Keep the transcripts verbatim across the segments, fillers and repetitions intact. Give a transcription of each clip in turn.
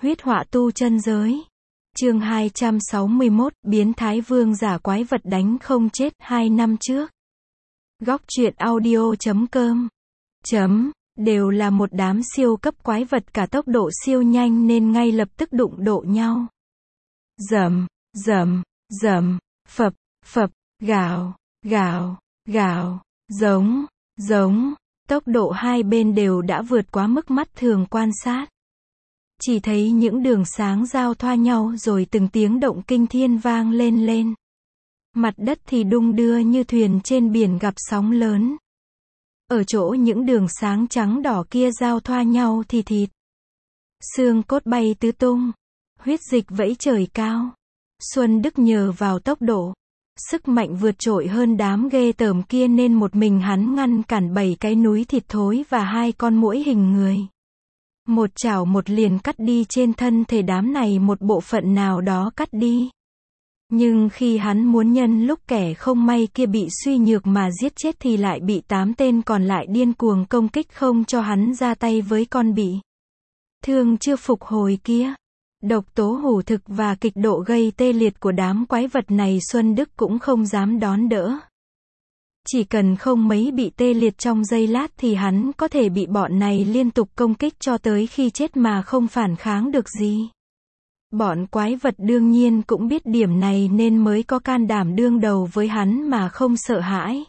Huyết họa tu chân giới. Chương hai trăm sáu mươi mốt, biến thái vương giả quái vật đánh không chết. Hai năm trước. Góc truyện audio chấm com. Chấm, đều là một đám siêu cấp quái vật cả tốc độ siêu nhanh nên ngay lập tức đụng độ nhau. Rầm, rầm, rầm, phập, phập, gào, gào, gào, giống, giống, tốc độ hai bên đều đã vượt quá mức mắt thường quan sát. Chỉ thấy những đường sáng giao thoa nhau rồi từng tiếng động kinh thiên vang lên lên. Mặt đất thì đung đưa như thuyền trên biển gặp sóng lớn. Ở chỗ những đường sáng trắng đỏ kia giao thoa nhau thì thịt, xương cốt bay tứ tung, huyết dịch vẫy trời cao. Xuân Đức nhờ vào tốc độ, sức mạnh vượt trội hơn đám ghê tởm kia nên một mình hắn ngăn cản bảy cái núi thịt thối và hai con muỗi hình người. Một chảo một liền cắt đi trên thân thể đám này một bộ phận nào đó cắt đi. Nhưng khi hắn muốn nhân lúc kẻ không may kia bị suy nhược mà giết chết thì lại bị tám tên còn lại điên cuồng công kích không cho hắn ra tay với con bị thương chưa phục hồi kia. Độc tố hủ thực và kịch độ gây tê liệt của đám quái vật này Xuân Đức cũng không dám đón đỡ. Chỉ cần không mấy bị tê liệt trong giây lát thì hắn có thể bị bọn này liên tục công kích cho tới khi chết mà không phản kháng được gì. Bọn quái vật đương nhiên cũng biết điểm này nên mới có can đảm đương đầu với hắn mà không sợ hãi.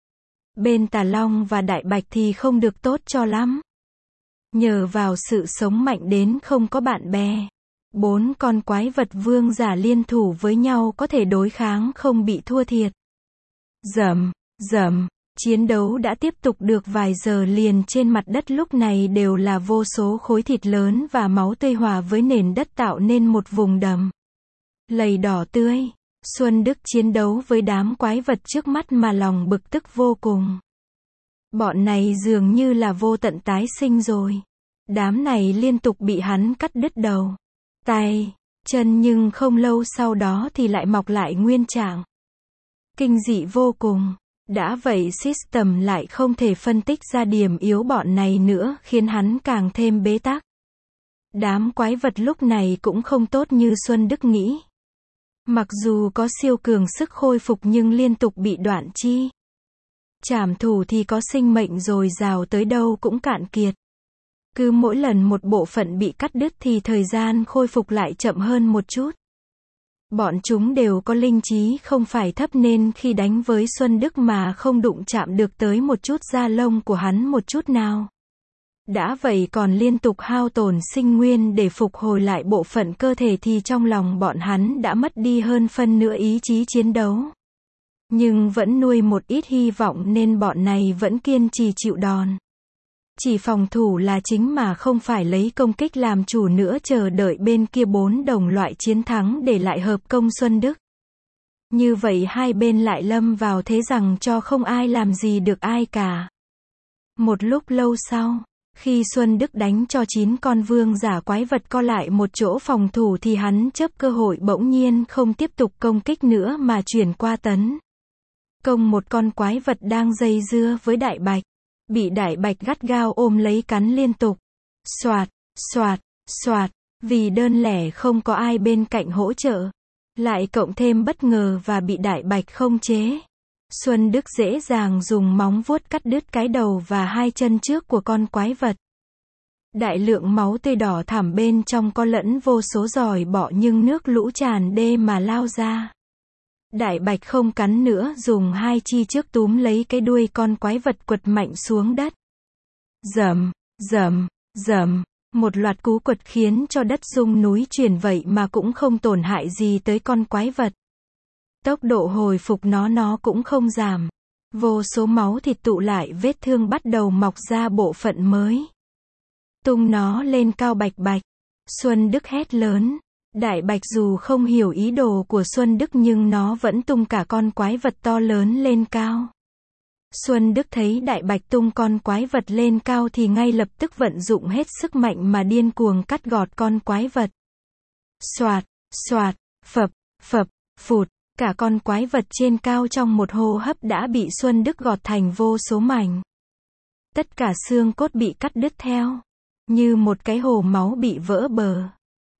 Bên Tà Long và Đại Bạch thì không được tốt cho lắm. Nhờ vào sự sống mạnh đến không có bạn bè, bốn con quái vật vương giả liên thủ với nhau có thể đối kháng không bị thua thiệt. Rầm, rầm, chiến đấu đã tiếp tục được vài giờ liền. Trên mặt đất lúc này đều là vô số khối thịt lớn và máu tươi hòa với nền đất tạo nên một vùng đầm lầy đỏ tươi. Xuân Đức chiến đấu với đám quái vật trước mắt mà lòng bực tức vô cùng. Bọn này dường như là vô tận tái sinh rồi. Đám này liên tục bị hắn cắt đứt đầu, tay, chân nhưng không lâu sau đó thì lại mọc lại nguyên trạng. Kinh dị vô cùng. Đã vậy system lại không thể phân tích ra điểm yếu bọn này nữa khiến hắn càng thêm bế tắc. Đám quái vật lúc này cũng không tốt như Xuân Đức nghĩ. Mặc dù có siêu cường sức khôi phục nhưng liên tục bị đoạn chi trảm thủ thì có sinh mệnh dồi dào tới đâu cũng cạn kiệt. Cứ mỗi lần một bộ phận bị cắt đứt thì thời gian khôi phục lại chậm hơn một chút. Bọn chúng đều có linh trí không phải thấp nên khi đánh với Xuân Đức mà không đụng chạm được tới một chút da lông của hắn một chút nào. Đã vậy còn liên tục hao tổn sinh nguyên để phục hồi lại bộ phận cơ thể thì trong lòng bọn hắn đã mất đi hơn phân nửa ý chí chiến đấu. Nhưng vẫn nuôi một ít hy vọng nên bọn này vẫn kiên trì chịu đòn. Chỉ phòng thủ là chính mà không phải lấy công kích làm chủ nữa, chờ đợi bên kia bốn đồng loại chiến thắng để lại hợp công Xuân Đức. Như vậy hai bên lại lâm vào thế rằng cho không ai làm gì được ai cả. Một lúc lâu sau, khi Xuân Đức đánh cho chín con vương giả quái vật co lại một chỗ phòng thủ thì hắn chớp cơ hội bỗng nhiên không tiếp tục công kích nữa mà chuyển qua tấn công một con quái vật đang dây dưa với Đại Bạch. Bị Đại Bạch gắt gao ôm lấy cắn liên tục. Xoạt, xoạt, xoạt, vì đơn lẻ không có ai bên cạnh hỗ trợ. Lại cộng thêm bất ngờ và bị Đại Bạch không chế. Xuân Đức dễ dàng dùng móng vuốt cắt đứt cái đầu và hai chân trước của con quái vật. Đại lượng máu tươi đỏ thẳm bên trong có lẫn vô số giòi bọ nhưng nước lũ tràn đê mà lao ra. Đại Bạch không cắn nữa, dùng hai chi trước túm lấy cái đuôi con quái vật quật mạnh xuống đất. Rầm, rầm, rầm, một loạt cú quật khiến cho đất rung núi chuyển vậy mà cũng không tổn hại gì tới con quái vật. Tốc độ hồi phục nó nó cũng không giảm. Vô số máu thịt tụ lại, vết thương bắt đầu mọc ra bộ phận mới. Tung nó lên cao Bạch Bạch. Xuân Đức hét lớn. Đại Bạch dù không hiểu ý đồ của Xuân Đức nhưng nó vẫn tung cả con quái vật to lớn lên cao. Xuân Đức thấy Đại Bạch tung con quái vật lên cao thì ngay lập tức vận dụng hết sức mạnh mà điên cuồng cắt gọt con quái vật. Xoạt, xoạt, phập, phập, phụt, cả con quái vật trên cao trong một hô hấp đã bị Xuân Đức gọt thành vô số mảnh. Tất cả xương cốt bị cắt đứt theo, như một cái hồ máu bị vỡ bờ.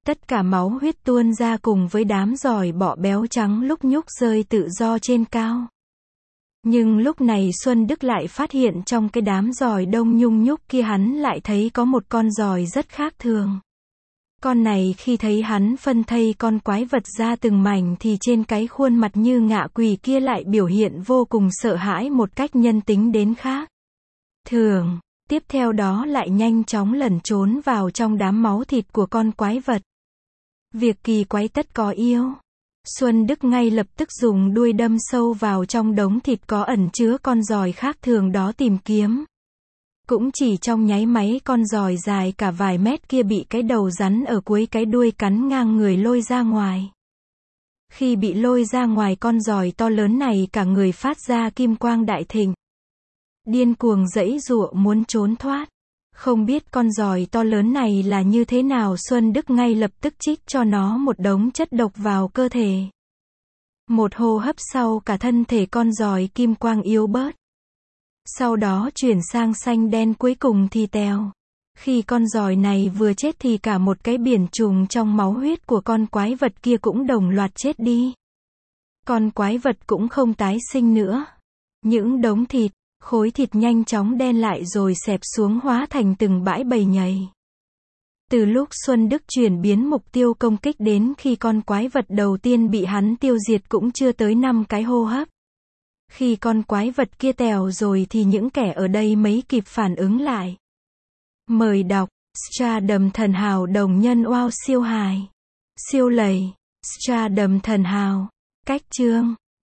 Tất cả máu huyết tuôn ra cùng với đám giòi bọ béo trắng lúc nhúc rơi tự do trên cao. Nhưng lúc này Xuân Đức lại phát hiện trong cái đám giòi đông nhung nhúc kia hắn lại thấy có một con giòi rất khác thường. Con này khi thấy hắn phân thây con quái vật ra từng mảnh thì trên cái khuôn mặt như ngạ quỷ kia lại biểu hiện vô cùng sợ hãi một cách nhân tính đến khác thường. Tiếp theo đó lại nhanh chóng lẩn trốn vào trong đám máu thịt của con quái vật. Việc kỳ quái tất có yêu. Xuân Đức ngay lập tức dùng đuôi đâm sâu vào trong đống thịt có ẩn chứa con giòi khác thường đó tìm kiếm. Cũng chỉ trong nháy máy con giòi dài cả vài mét kia bị cái đầu rắn ở cuối cái đuôi cắn ngang người lôi ra ngoài. Khi bị lôi ra ngoài con giòi to lớn này cả người phát ra kim quang đại thịnh. Điên cuồng giãy giụa muốn trốn thoát. Không biết con giòi to lớn này là như thế nào, Xuân Đức ngay lập tức trích cho nó một đống chất độc vào cơ thể. Một hô hấp sau cả thân thể con giòi kim quang yếu bớt. Sau đó chuyển sang xanh đen cuối cùng thì teo. Khi con giòi này vừa chết thì cả một cái biển trùng trong máu huyết của con quái vật kia cũng đồng loạt chết đi. Con quái vật cũng không tái sinh nữa. Những đống thịt, khối thịt nhanh chóng đen lại rồi xẹp xuống hóa thành từng bãi bầy nhầy. Từ lúc Xuân Đức chuyển biến mục tiêu công kích đến khi con quái vật đầu tiên bị hắn tiêu diệt cũng chưa tới năm cái hô hấp. Khi con quái vật kia tèo rồi thì những kẻ ở đây mới kịp phản ứng lại. Mời đọc Stardom thần hào đồng nhân wow siêu hài. Siêu lầy. Stardom thần hào. Cách chương